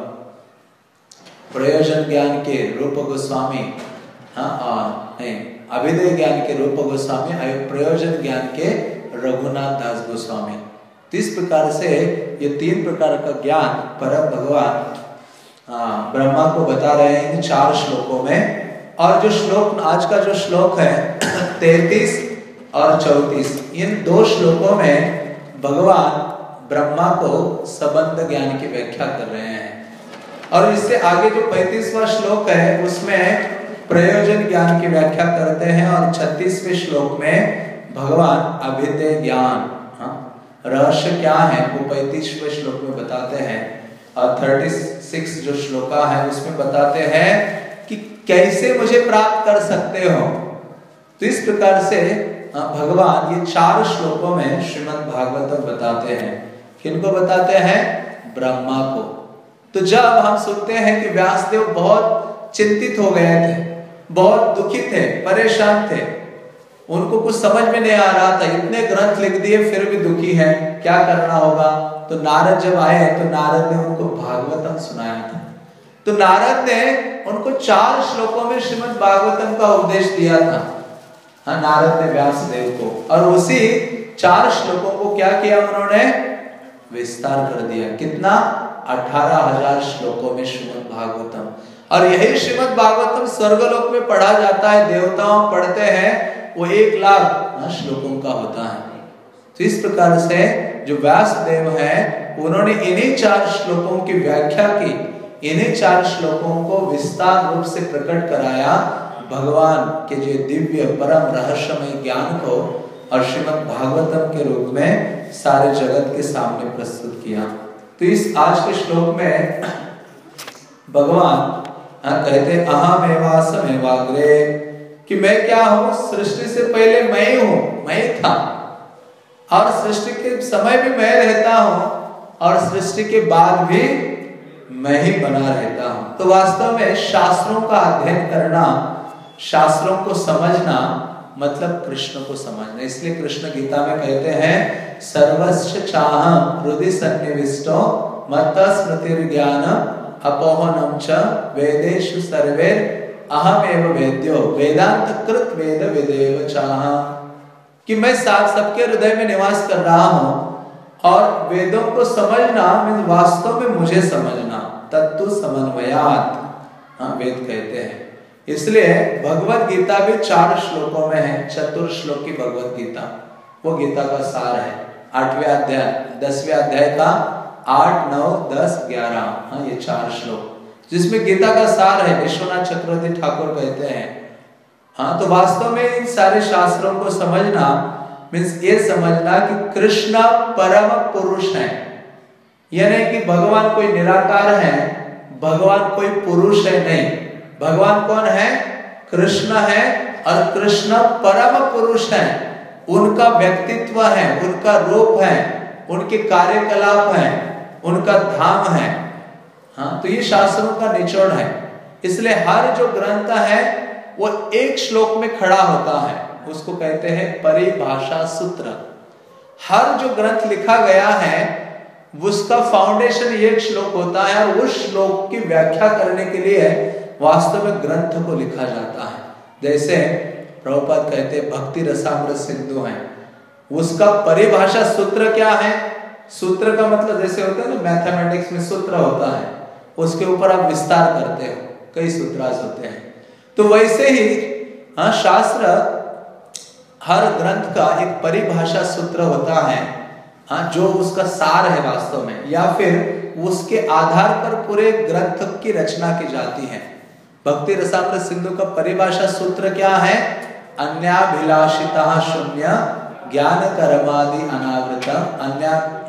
प्रयोजन ज्ञान के रूप गोस्वामी, हाँ, नहीं, अभिधेय ज्ञान के रूप गोस्वामी, प्रयोजन ज्ञान के रघुनाथ दास गोस्वामी। तो इस प्रकार से ये तीन प्रकार का ज्ञान परम भगवान ब्रह्मा को बता रहे हैं चार श्लोकों में। और जो श्लोक आज का जो श्लोक है तैतीस और चौतीस, इन दो श्लोकों में भगवान ब्रह्मा को संबंध ज्ञान की व्याख्या कर रहे हैं। और इससे आगे जो पैंतीसवां श्लोक है उसमें प्रयोजन ज्ञान की व्याख्या करते हैं, और छत्तीसवें श्लोक में भगवान अभिधेय ज्ञान, रहस्य क्या है, वो पैंतीसवें श्लोक में बताते हैं। और छत्तीस जो श्लोका है उसमें बताते हैं कि कैसे मुझे प्राप्त कर सकते हो। तो इस प्रकार से भगवान ये चार श्लोकों में श्रीमद् भागवतम बताते हैं। किनको बताते हैं? ब्रह्मा को। तो जब हम सुनते हैं कि व्यासदेव बहुत चिंतित हो गए थे, बहुत दुखी थे, परेशान थे, उनको कुछ समझ में नहीं आ रहा था, इतने ग्रंथ लिख दिए फिर भी दुखी है, क्या करना होगा? तो नारद जब आए तो नारद ने उनको भागवतम सुनाया था। तो नारद ने उनको चार श्लोकों में श्रीमद् भागवतम का उपदेश दिया था, हाँ, नारद ने व्यासदेव को। और उसी चार श्लोकों को क्या किया उन्होंने? विस्तार कर दिया। कितना? अठारह हजार श्लोकों में श्रीमद् भागवतम। और यही श्रीमद् भागवतम स्वर्गलोक में पढ़ा जाता है, देवताओं पढ़ते हैं, वो एक लाख श्लोकों का होता है। तो इस प्रकार से जो व्यासदेव हैं उन्होंने इन्हीं चार श्लोकों की व्याख्या की, इन्हीं चार श्लोकों को विस्तार रूप से प्रकट कराया, भगवान के जो दिव्य परम रहस्यमय ज्ञान को और श्रीमद् भागवतम के रूप में सारे जगत के सामने प्रस्तुत किया। तो इस आज के श्लोक में भगवान कहते अहमेवासमेवाग्रे, कि मैं क्या हूं? सृष्टि से पहले मैं ही हूं, मैं ही था, और सृष्टि के समय भी मैं रहता हूं, और सृष्टि के बाद भी मैं ही बना रहता हूं। तो वास्तव में शास्त्रों का अध्ययन करना, शास्त्रों को समझना मतलब कृष्ण को समझना। इसलिए कृष्ण गीता में कहते हैं सर्वस्य चाहं हृदि सन्निविष्टो मत्तः स्मृतिर्ज्ञानम् अपोहनम च वेदेषु सर्वे अहमेव वेद्यो वेदांत कृत वेद वेदेव चाह, कि मैं साथ सबके हृदय में निवास कर रहा हूं, और वेदों को समझना मीन्स वास्तव में मुझे समझना, तत्तु समन्वयात्, हाँ, वेद कहते हैं। इसलिए भगवत गीता भी चार श्लोकों में है, चतुर श्लोक की भगवत गीता, वो गीता का सार है। आठवें अध्याय, दसवें अध्याय का आठ, नौ, दस, ग्यारह, हाँ, ये चार श्लोक जिसमें गीता का सार है। विश्वनाथ चक्रवर्ती ठाकुर कहते हैं, हाँ, तो वास्तव में इन सारे शास्त्रों को समझना मीन्स ये समझना कि कृष्ण परम पुरुष है, यह नहीं कि भगवान कोई निराकार है, भगवान कोई पुरुष है, नहीं, भगवान कौन है? कृष्ण है, और कृष्ण परम पुरुष है, उनका व्यक्तित्व है, उनका रूप है, उनके कार्यकलाप है, उनका धाम है, हाँ, तो ये शास्त्रों का निचोड़ है। इसलिए हर जो ग्रंथ है वो एक श्लोक में खड़ा होता है, उसको कहते हैं परिभाषा सूत्र। हर जो ग्रंथ लिखा गया है उसका फाउंडेशन ये श्लोक होता है और उस श्लोक की व्याख्या करने के लिए वास्तव में ग्रंथ को लिखा जाता है। जैसे प्रभुपाद कहते हैं भक्ति रसामृत सिंधु है, उसका परिभाषा सूत्र क्या है? सूत्र का मतलब जैसे होता है ना मैथमेटिक्स में सूत्र होता है, उसके ऊपर आप विस्तार करते हो, कई सूत्रास होते हैं। तो वैसे ही हाँ शास्त्र हर ग्रंथ का एक परिभाषा सूत्र होता है, हाँ जो उसका सार है वास्तव में, या फिर उसके आधार पर पूरे ग्रंथ की रचना की जाती है। भक्ति रसामृत सिंधु का परिभाषा सूत्र क्या है? अन्याभिलाषिता शून्य ज्ञान कर्मादि अनावृत अन्या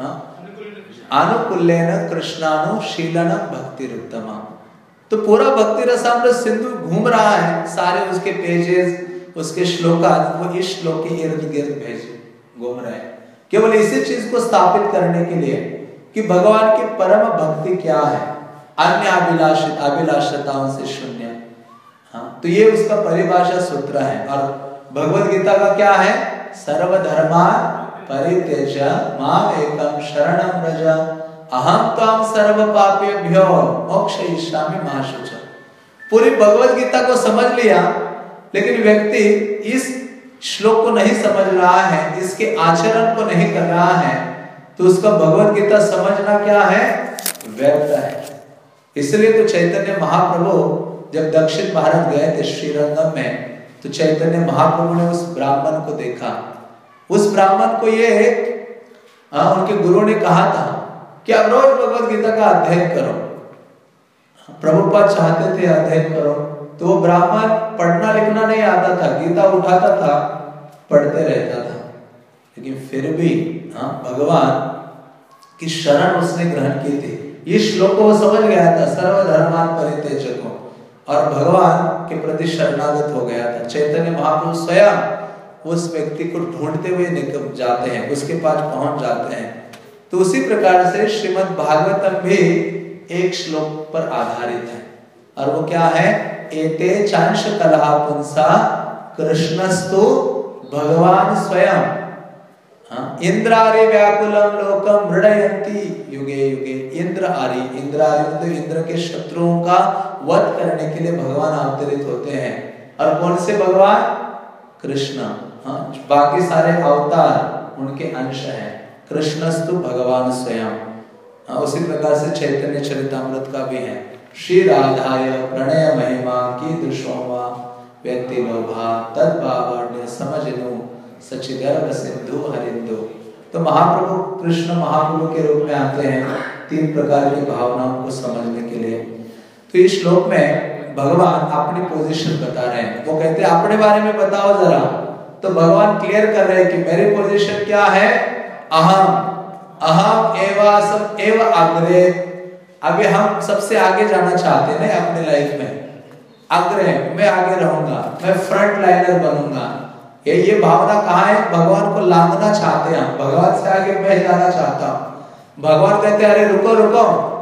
अनुकूल्येन कृष्णानुशीलन भक्ति रुत्तमा। तो पूरा भक्ति रसामृत सिंधु घूम रहा है, सारे उसके पेजेस, उसके श्लोका वो इस श्लोक के इर्द गिर्द भेज घूम रहे हैं, केवल इसी चीज को स्थापित करने के लिए कि भगवान की परम भक्ति क्या है, अन्य अभिलाषित अभिलाषिताओं से शून्य। हाँ, तो ये उसका परिभाषा सूत्र है। और भगवद गीता का क्या है? सर्वधर्मान परित्यज्य माम एकम शरणं व्रज अहम त्वां सर्व पापेभ्यो मोक्षयिष्यामि मा शुचः। पूरी भगवद गीता को समझ लिया, लेकिन व्यक्ति इस श्लोक को नहीं समझ रहा है, इसके आचरण को नहीं कर रहा है, तो उसका भगवद गीता समझना क्या है? व्यर्थ है। इसलिए तो चैतन्य महाप्रभु जब दक्षिण भारत गए थे श्रीरंगम में, तो चैतन्य महाप्रभु ने उस ब्राह्मण को देखा। उस ब्राह्मण को ये आ, उनके गुरु ने कहा था कि आप रोज भगवद गीता का अध्ययन करो। प्रभुपाद चाहते थे अध्ययन करो, तो वो ब्राह्मण पढ़ना लिखना नहीं आता था, गीता उठाता था, पढ़ते रहता था, लेकिन फिर भी हाँ भगवान की शरण उसने ग्रहण की थी। ये श्लोक को वो समझ गया था, सर्वधर्मान परित्यज्य को, और भगवान के प्रति शरणागत हो गया था। चैतन्य महाप्रभु स्वयं उस व्यक्ति को ढूंढते हुए निकल जाते हैं, उसके पास पहुंच जाते हैं। तो उसी प्रकार से श्रीमद् भागवतम भी एक श्लोक पर आधारित है, और वो क्या है? एते चांश कलहा पुंसा कृष्णस्तु भगवान स्वयं हाँ इंद्रारि व्याकुलम लोकम मृडयन्ति युगे युगे। इंद्र आरि, इंद्रारि मतलब इंद्र के शत्रुओं का वध करने के लिए भगवान अवतरित होते हैं। और कौन से भगवान? कृष्ण। हाँ, बाकी सारे अवतार उनके अंश हैं। कृष्णस्तु भगवान स्वयं। हाँ, उसी प्रकार से चैतन्य चरितामृत का भी है। श्री राधाय प्रणय महिमा की दुष्मा व्यक्ति लोभा तद्भावन्य समझनु सचिदर्भ सिंधु हरिंदु। तो महाप्रभु कृष्ण महाप्रभु के रूप में आते हैं तीन प्रकार की भावनाओं को समझने के लिए। तो इस श्लोक में भगवान अपनी पोजीशन बता रहे हैं। वो कहते हैं अपने बारे में बताओ जरा, तो भगवान क्लियर कर रहे हैं कि मेरी पोजीशन क्या है? अहम अहम एवा सब एव अग्रे। अभी हम सबसे आगे जाना चाहते हैं ना अपने लाइफ में, अग्रे मैं आगे रहूंगा, मैं फ्रंट लाइनर बनूंगा। ये ये भावना कहाँ है? भगवान को लांघना चाहते हैं, भगवान से आगे मैं जाना चाहता हूँ। भगवान कहते अरे रुको रुको,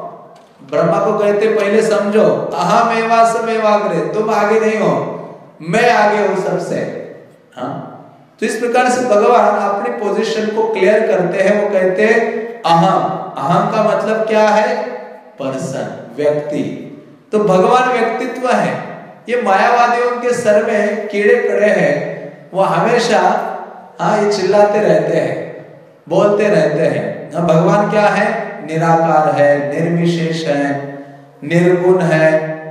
ब्रह्मा को कहते पहले समझो, अहम एवा सब एवाग्रे, तुम आगे नहीं हो, मैं आगे हूँ सबसे। हाँ, तो इस प्रकार से भगवान अपनी पोजीशन को क्लियर करते हैं। वो कहते हैं अहम। अहम का मतलब क्या है? पर्सन, व्यक्ति। तो भगवान व्यक्तित्व है। ये मायावादियों के सर में कीड़े कड़े हैं, वो हमेशा हाँ ये चिल्लाते रहते हैं, बोलते रहते हैं। हाँ, भगवान क्या है? निराकार है, निर्विशेष है, निर्गुण है,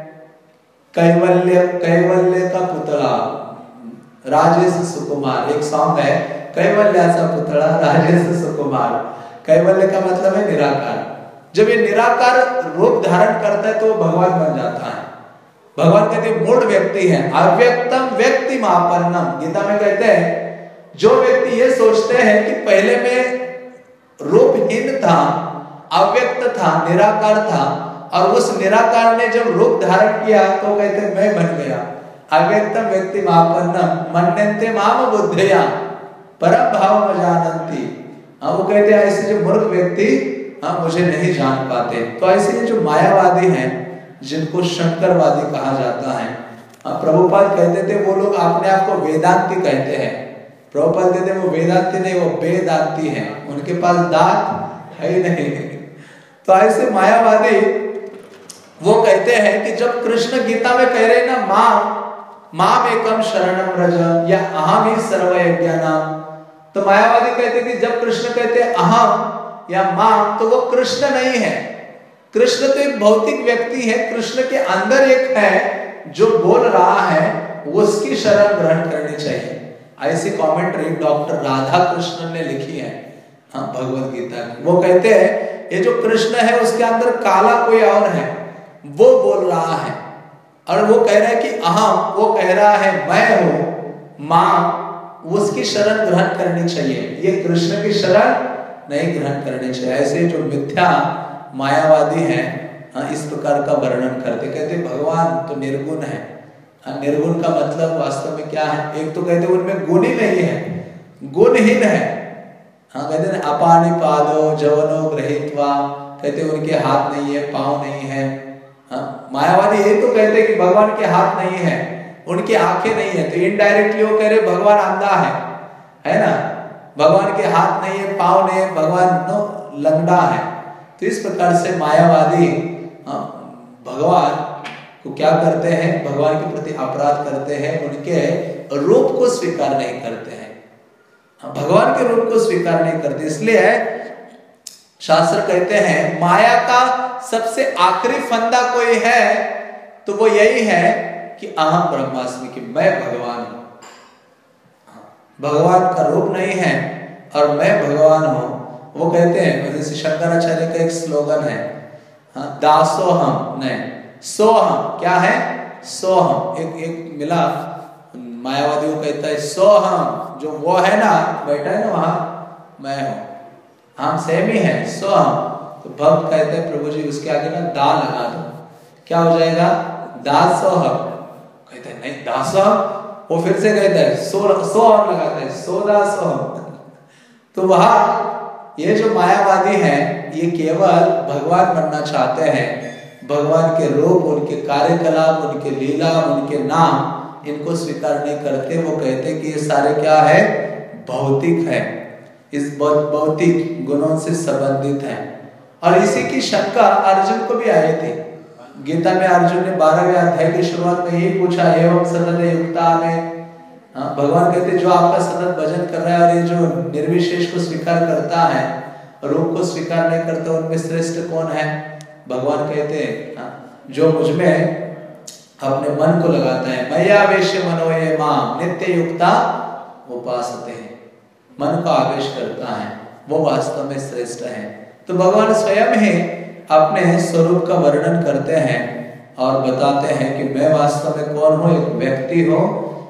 कैवल्य कैवल्य का पुतला, राजेश सुकुमार। एक सॉन्ग है, कैवल्याचा पुतळा राजेश सुकुमार। कैवल्य का मतलब है निराकार। जब ये निराकार रूप धारण करता है तो वो भगवान बन जाता है। भगवान कहते हैं मूढ़ व्यक्ति है, अव्यक्तम व्यक्ति मापन्नम। गीता में कहते हैं जो व्यक्ति ये सोचते हैं कि पहले में रूपहीन था, अव्यक्त था, निराकार था, और उस निराकार ने जब रूप धारण किया तो कहते हैं मैं बन गया। अव्यक्तम व्यक्ति मापन्नम मन्यन्ते माम बुद्धया परम भाव न जानन्ति। हाँ, वो कहते हैं ऐसे जो मूर्ख व्यक्ति हाँ मुझे नहीं जान पाते। तो ऐसे जो मायावादी हैं, जिनको शंकरवादी कहा जाता है, प्रभुपाद कहते थे वो लोग अपने आप को वेदांती कहते हैं। प्रभुपाद कहते हैं वो वेदांती नहीं, वो बेदांती हैं। उनके पास दांत है ही नहीं, तो ऐसे मायावादी वो कहते हैं कि जब कृष्ण गीता में कह रहे ना मां माम एकम शरणम व्रज या अहम ही सर्व यज्ञानाम, तो मायावादी कहते कि जब कृष्ण कहते अहम या माम तो वो कृष्ण नहीं है। कृष्ण तो एक भौतिक व्यक्ति है, कृष्ण के अंदर एक है जो बोल रहा है, उसकी शरण ग्रहण करनी चाहिए। ऐसी कमेंट्री डॉक्टर राधा कृष्ण ने लिखी है हाँ भगवत गीता की। वो कहते हैं ये जो कृष्ण है उसके अंदर काला कोई और है, वो बोल रहा है और वो कह रहा है कि अहम, वो कह रहा है मैं हूं, मां उसकी शरण ग्रहण करनी चाहिए, ये कृष्ण की शरण नहीं ग्रहण करनी चाहिए। ऐसे जो मिथ्या मायावादी हैं इस प्रकार का वर्णन करते, कहते भगवान तो निर्गुण है। निर्गुण का मतलब वास्तव में क्या है? एक तो कहते उनमें गुण ही नहीं है, गुणहीन है। हाँ कहते हैं अपानि पादो जवनो गृहीत्वा, कहते उनके हाथ नहीं है, पांव नहीं है। हाँ मायावादी ये तो कहते कि भगवान के हाथ नहीं है, उनकी आंखें नहीं है, तो इनडायरेक्टली वो कह रहे भगवान अंधा है, है ना, भगवान के हाथ नहीं है, पांव नहीं है, भगवान नो लंगड़ा है। तो इस प्रकार से मायावादी भगवान को क्या करते हैं, भगवान के प्रति अपराध करते हैं, उनके रूप को स्वीकार नहीं करते हैं, भगवान के रूप को स्वीकार नहीं करते। इसलिए शास्त्र कहते हैं माया का सबसे आखिरी फंदा कोई है तो वो यही है कि अहम ब्रह्मास्मि, कि मैं भगवान हूं। भगवान का रूप नहीं है और मैं भगवान हूं। वो कहते हैं जैसे शंकराचार्य का एक स्लोगन है हाँ दासोहम नहीं सोहम, क्या है सोहम। एक एक मिला मायावादी को कहता है सोहम, जो वो है ना बैठा है ना वहां मैं हूं, हम सेम ही है सोहम। तो भक्त कहते हैं प्रभु जी उसके आगे ना दा लगा दो, क्या हो जाएगा दासोहम। कहते हैं नहीं दासोहम, वो फिर से कहते हैं सो सो और लगाते हैं सो दासोहम। तो वहां ये जो मायावादी हैं ये केवल भगवान बनना चाहते हैं, भगवान के रूप, उनके कार्यकलाप, उनके लीला, उनके नाम इनको स्वीकार नहीं करते। वो कहते कि ये सारे क्या है भौतिक है, इस भौतिक गुणों से संबंधित है। और इसी की शंका अर्जुन को भी आई थी। गीता में अर्जुन ने बारहवें अध्याय की शुरुआत में यही पूछा एवं सतत युक्ता में, हाँ भगवान कहते जो आपका सतत भजन कर रहा है और ये जो निर्विशेष को स्वीकार करता है, रूप को स्वीकार नहीं करता, उनमें श्रेष्ठ कौन है? भगवान कहते हैं जो मुझ में अपने मन को लगाता है, मया वेश्य मनोये माम नित्य युक्ता उपासते हैं, मन को आवेश करता है, वो वास्तव में श्रेष्ठ है। तो भगवान स्वयं ही अपने स्वरूप का वर्णन करते हैं और बताते हैं कि मैं वास्तव में कौन हूँ, एक व्यक्ति हूँ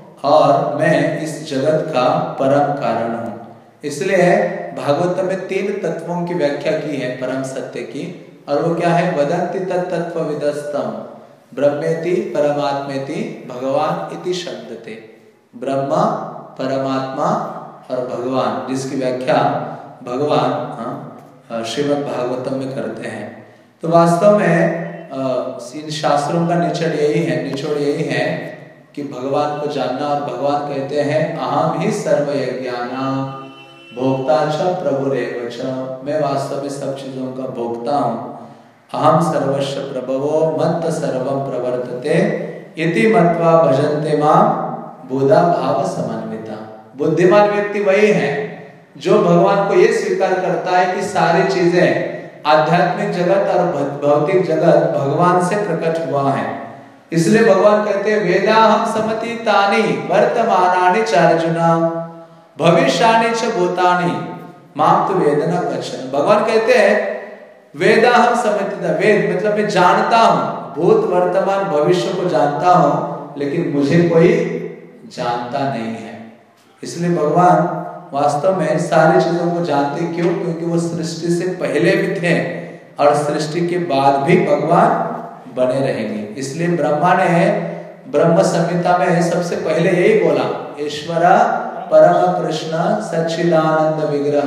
और मैं इस जगत का परम कारण हूँ। इसलिए भागवत में तीन तत्वों की व्याख्या की है परम सत्य की, और वो क्या है? वदन्ति तत्तत्व विदस्तम ब्रह्मेति परमात्मेति भगवान इति शब्दते। ब्रह्मा, परमात्मा और भगवान, जिसकी व्याख्या भगवान हाँ श्रीमद् भागवतम में करते हैं। तो वास्तव में इन शास्त्रों का निचोड़ यही है निचोड़ यही है कि भगवान को जानना। और भगवान कहते हैं अहम ही सर्व यज्ञानां भोक्ता च प्रभुरेव च, मैं वास्तव में सब चीजों का भोक्ता हूँ। अहम सर्वस्व प्रभवो मत्त सर्वं प्रवर्तते इति मत्वा भजन्ते मां बुधा भाव समन्विता। बुद्धिमान व्यक्ति वही है जो भगवान को ये स्वीकार करता है कि सारी चीजें आध्यात्मिक जगत और भौतिक जगत भगवान से प्रकट हुआ है। इसलिए भगवान कहते हैं वेदाहम समति तानि वर्तमानानि च अर्जुना भविष्यानि च भूतानि माम तु वेदना कच्चन। भगवान कहते हैं वेदाहम समति, वेद मतलब मैं जानता हूँ, भूत वर्तमान भविष्य को जानता हूँ, लेकिन मुझे कोई जानता नहीं है। इसलिए भगवान वास्तव में सारी चीजों को जानते क्यों? क्योंकि वो सृष्टि से पहले भी थे और सृष्टि के बाद भी भगवान बने रहेंगे। इसलिए ब्रह्मा ने ब्रह्म संहिता में सबसे पहले यही बोला, ईश्वर परम कृष्ण सच्चिदानंद विग्रह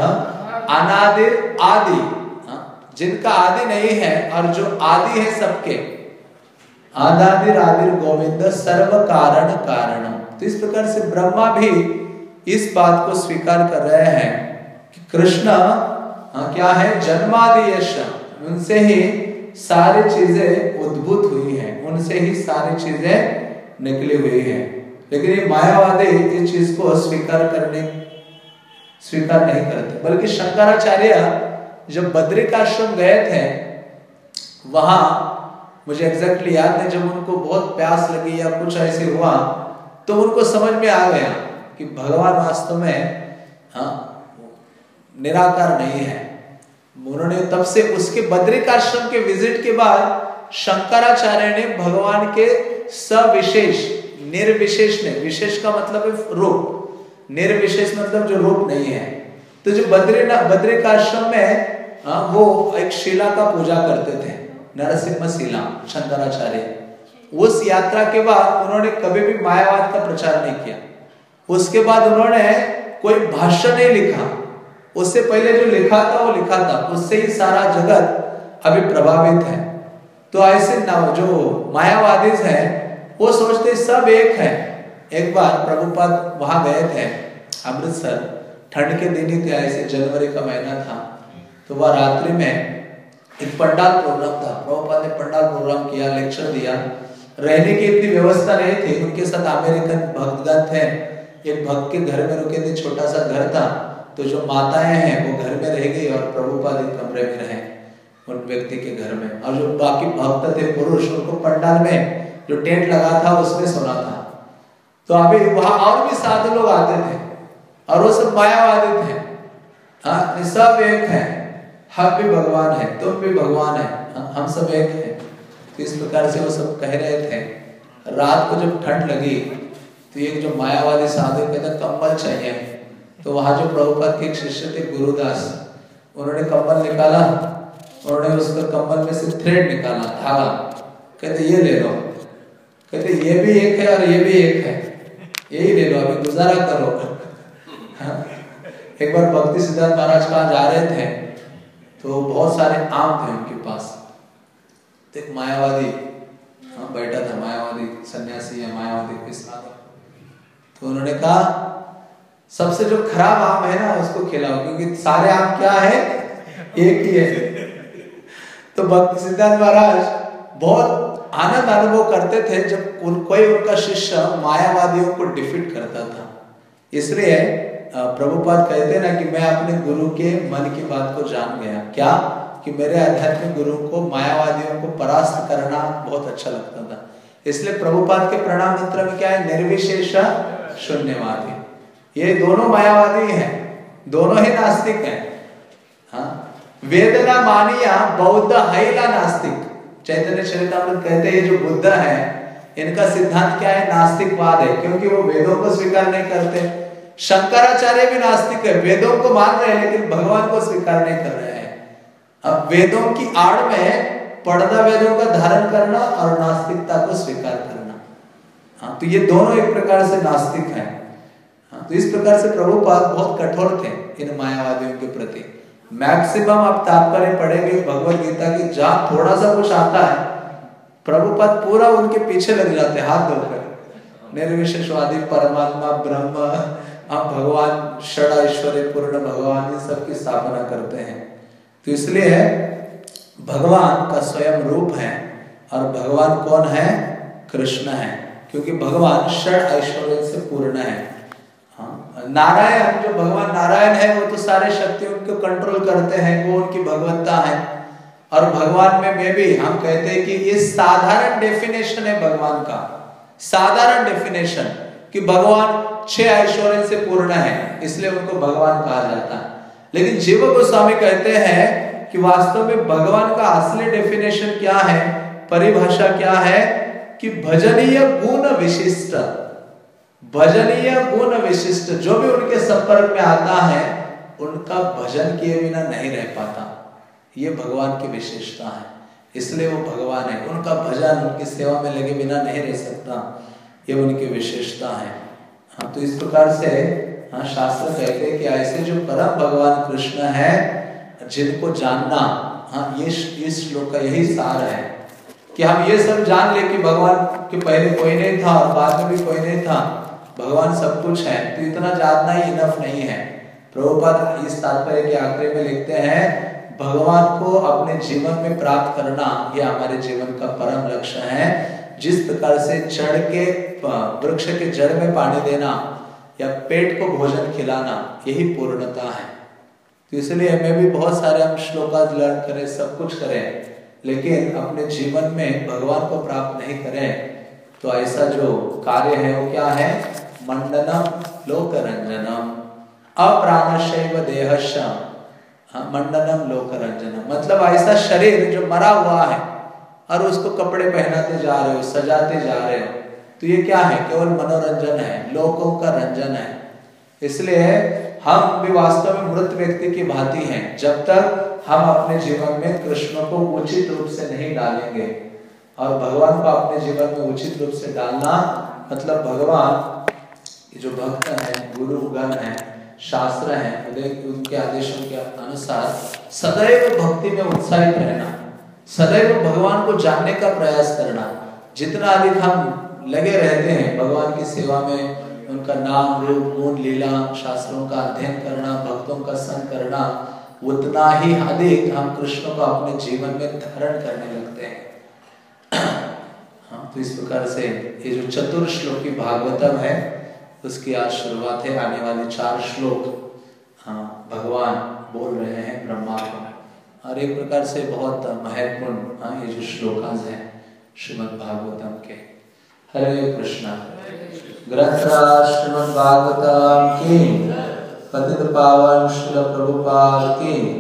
अनादिर आदि, जिनका आदि नहीं है और जो आदि है सबके, आदादिर आदिर गोविंद सर्व कारण कारण। तो इस प्रकार से ब्रह्मा भी इस बात को स्वीकार कर रहे हैं कि कृष्ण क्या है? जन्मादि यश, उनसे ही सारी चीजें उद्भूत हुई हैं, उनसे ही सारी चीजें निकली हुई हैं। लेकिन ये मायावादी इस चीज को स्वीकार करने स्वीकार नहीं करते, बल्कि शंकराचार्य जब बद्रिकाश्रम गए थे, वहां मुझे एग्जैक्टली याद नहीं, जब उनको बहुत प्यास लगी या कुछ ऐसे हुआ तो उनको समझ में आ गया कि भगवान वास्तव में हाँ निराकार नहीं है। उन्होंने तब से उसके बद्रिकाश्रम के विजिट के बाद शंकराचार्य ने भगवान के सविशेष, निर्विशेष ने, विशेष का मतलब है रूप, निर्विशेष मतलब जो रूप नहीं है, तो जो बद्रीनाथ बद्रिकाश्रम में आ, वो एक शिला का पूजा करते थे, नरसिम्हा शिला शंकराचार्य। उस यात्रा के बाद उन्होंने कभी भी मायावाद का प्रचार नहीं किया। उसके बाद उन्होंने कोई भाष्य नहीं लिखा, उससे पहले जो लिखा था वो लिखा था, उससे ही सारा जगत अभी प्रभावित है। तो ऐसे ना जो मायावादी हैं वो सोचते सब एक है। एक बार प्रभुपाद वहां गए थे अमृतसर, ठंड के दिन ही थे, ऐसे जनवरी का महीना था, तो वह रात्रि में एक पंडाल प्रोग्राम था। प्रभुपाद ने पंडाल प्रोग्राम किया, लेक्चर दिया। रहने की इतनी व्यवस्था नहीं थी, उनके साथ अमेरिकन भक्तगण थे, एक भक्त के घर में रुके थे, छोटा सा घर था, तो जो माताएं हैं वो घर में रह गई और प्रभुपाद एक कमरे में रहे उन व्यक्ति के घर में, और जो बाकी भक्त थे पुरुष, उनको पंडाल में जो टेंट लगा था उसमें सोना था। तो अभी वहां और भी साधु लोग आते थे और वो सब मायावादी थे। हाँ, सब एक है, हम भी भगवान है, तुम भी भगवान है, हम सब एक है। तो इस प्रकार से वो सब कह रहे थे। रात को जब ठंड लगी तो एक जो मायावादी साधु कहते कंबल चाहिए, तो वहां जो प्रभुपाद के एक शिष्य थे गुरुदास, उन्होंने कंबल निकाला, उन्होंने उसका कंबल में से थ्रेड निकाला, धागा, कहते ये ले लो, कहते ये भी एक है और ये भी एक है, यही ले लो, अभी गुजारा करो। हाँ? एक बार भक्ति सिद्धांत महाराज कहाँ जा रहे थे तो बहुत सारे आम थे उनके पास, तो एक मायावादी हाँ बैठा था, मायावादी सन्यासी या मायावादी के साथ, तो उन्होंने कहा सबसे जो खराब आम है ना उसको खिलाओ, क्योंकि सारे आम क्या है, एक ही है। तो भक्ति सिद्धांत महाराज बहुत आनंद अनुभव करते थे जब उन कोई उनका शिष्य मायावादियों को डिफीट करता था। इसलिए प्रभुपाद कहते ना कि मैं अपने गुरु के मन की बात को जान गया, क्या कि मेरे आध्यात्मिक गुरु को मायावादियों को परास्त करना बहुत अच्छा लगता था। इसलिए प्रभुपाद के प्रणाम मंत्र में क्या है, निर्विशेष शून्यवादी। ये दोनों मायावादी हैं, दोनों ही नास्तिक हैं। हाँ, वेदना मानिया बौद्ध हैला नास्तिक। चैतन्य चरितामृत कहते हैं ये जो बुद्ध है इनका सिद्धांत क्या है, नास्तिकवाद है, क्योंकि वो वेदों को स्वीकार नहीं करते। शंकराचार्य भी नास्तिक है, वेदों को मान रहे हैं लेकिन भगवान को स्वीकार नहीं कर रहे हैं। अब वेदों की आड़ में पर्दा वेदों का धारण करना और नास्तिकता को स्वीकार करना, हाँ, तो ये दोनों एक प्रकार से नास्तिक हैं। हाँ, तो इस प्रकार से प्रभुपाद बहुत कठोर थे इन मायावादियों के प्रति। मैक्सिमम आप तात्पर्य पढ़ेंगे भगवत गीता की, जहां थोड़ा सा कुछ आता है प्रभुपाद पूरा उनके पीछे लग जाते हैं हाथ धोकर। निर्विशेषवादी, परमात्मा, ब्रह्म, हम भगवान, षड ऐश्वर्य पूर्ण भगवान, इन सब की स्थापना करते हैं। तो इसलिए भगवान का स्वयं रूप है, और भगवान कौन है, कृष्ण है, क्योंकि भगवान षड ऐश्वर्य से पूर्ण है। हाँ, नारायण जो भगवान नारायण है वो तो सारे शक्तियों को कंट्रोल करते हैं, वो उनकी भगवत्ता है। और भगवान में में भी हम कहते हैं कि ये साधारण डेफिनेशन है भगवान का, साधारण डेफिनेशन कि भगवान छह ऐश्वर्य से पूर्ण है, इसलिए उनको भगवान कहा जाता है। लेकिन जीव गोस्वामी कहते हैं कि वास्तव में भगवान का असली डेफिनेशन क्या है, परिभाषा क्या है कि भजनीय गुण विशिष्ट, भजनीय गुण विशिष्ट, जो भी उनके संपर्क में आता है उनका भजन किए बिना नहीं रह पाता। ये भगवान की विशेषता है, इसलिए वो भगवान है। उनका भजन, उनकी सेवा में लगे बिना नहीं रह सकता, ये उनकी विशेषता है। हाँ, तो इस प्रकार से हाँ शास्त्र कहते हैं कि ऐसे जो परम भगवान कृष्ण है जिनको जानना, हाँ ये इस श्लोक का यही सार है कि हम ये सब जान ले कि भगवान के पहले कोई नहीं था और बाद में भी कोई नहीं था, भगवान सब कुछ है, तो इतना जानना ही इनफ नहीं है। प्रभुपाद इस तात्पर्य के आखिरी में लिखते हैं, भगवान को अपने जीवन में प्राप्त करना, यह हमारे जीवन का परम लक्ष्य है। जिस प्रकार से जड़ के वृक्ष के जड़ में पानी देना या पेट को भोजन खिलाना, यही पूर्णता है। तो इसलिए हमें भी बहुत सारे हम श्लोकास लर्न करें, सब कुछ करें, लेकिन अपने जीवन में भगवान को प्राप्त नहीं करें तो ऐसा जो कार्य है वो क्या है? मंडनम लोकरंजनम अप्राणशैव देहस्य, मंडनम लोकरंजनम, मतलब ऐसा शरीर जो मरा हुआ है और उसको कपड़े पहनाते जा रहे हो, सजाते जा रहे हो, तो ये क्या है? केवल मनोरंजन है, लोकों का रंजन है। इसलिए हम भी वास्तव में मृत व्यक्ति की भांति हैं जब तक हम अपने जीवन में कृष्ण को उचित रूप से नहीं डालेंगे। और भगवान को अपने जीवन में उचित रूप से डालना मतलब भगवान जो भक्त हैं, गुरु गण हैं, शास्त्र हैं, उनके आदेशों के अनुसार सदैव भक्ति में उत्साहित रहना, सदैव भगवान को जानने का प्रयास करना। जितना अधिक हम लगे रहते हैं भगवान की सेवा में, उनका नाम रूप गुण लीला शास्त्रों का अध्ययन करना, भक्तों का संग करना, उतना ही अधिक हम कृष्ण को अपने जीवन में धारण करने लगते हैं। हाँ, तो इस प्रकार से ये जो चतुर्श्लोकी भागवतम है उसकी आज शुरुआत है। आने वाले चार श्लोक हाँ भगवान बोल रहे हैं ब्रह्मा को, और एक प्रकार से बहुत महत्वपूर्ण हाँ ये जो श्लोकांश हैं श्रीमद् भागवतम के। हरे कृष्णा। ग्रंथराज श्रीमद् भागवतम की पतित पावन श्रील प्रभुपाद की।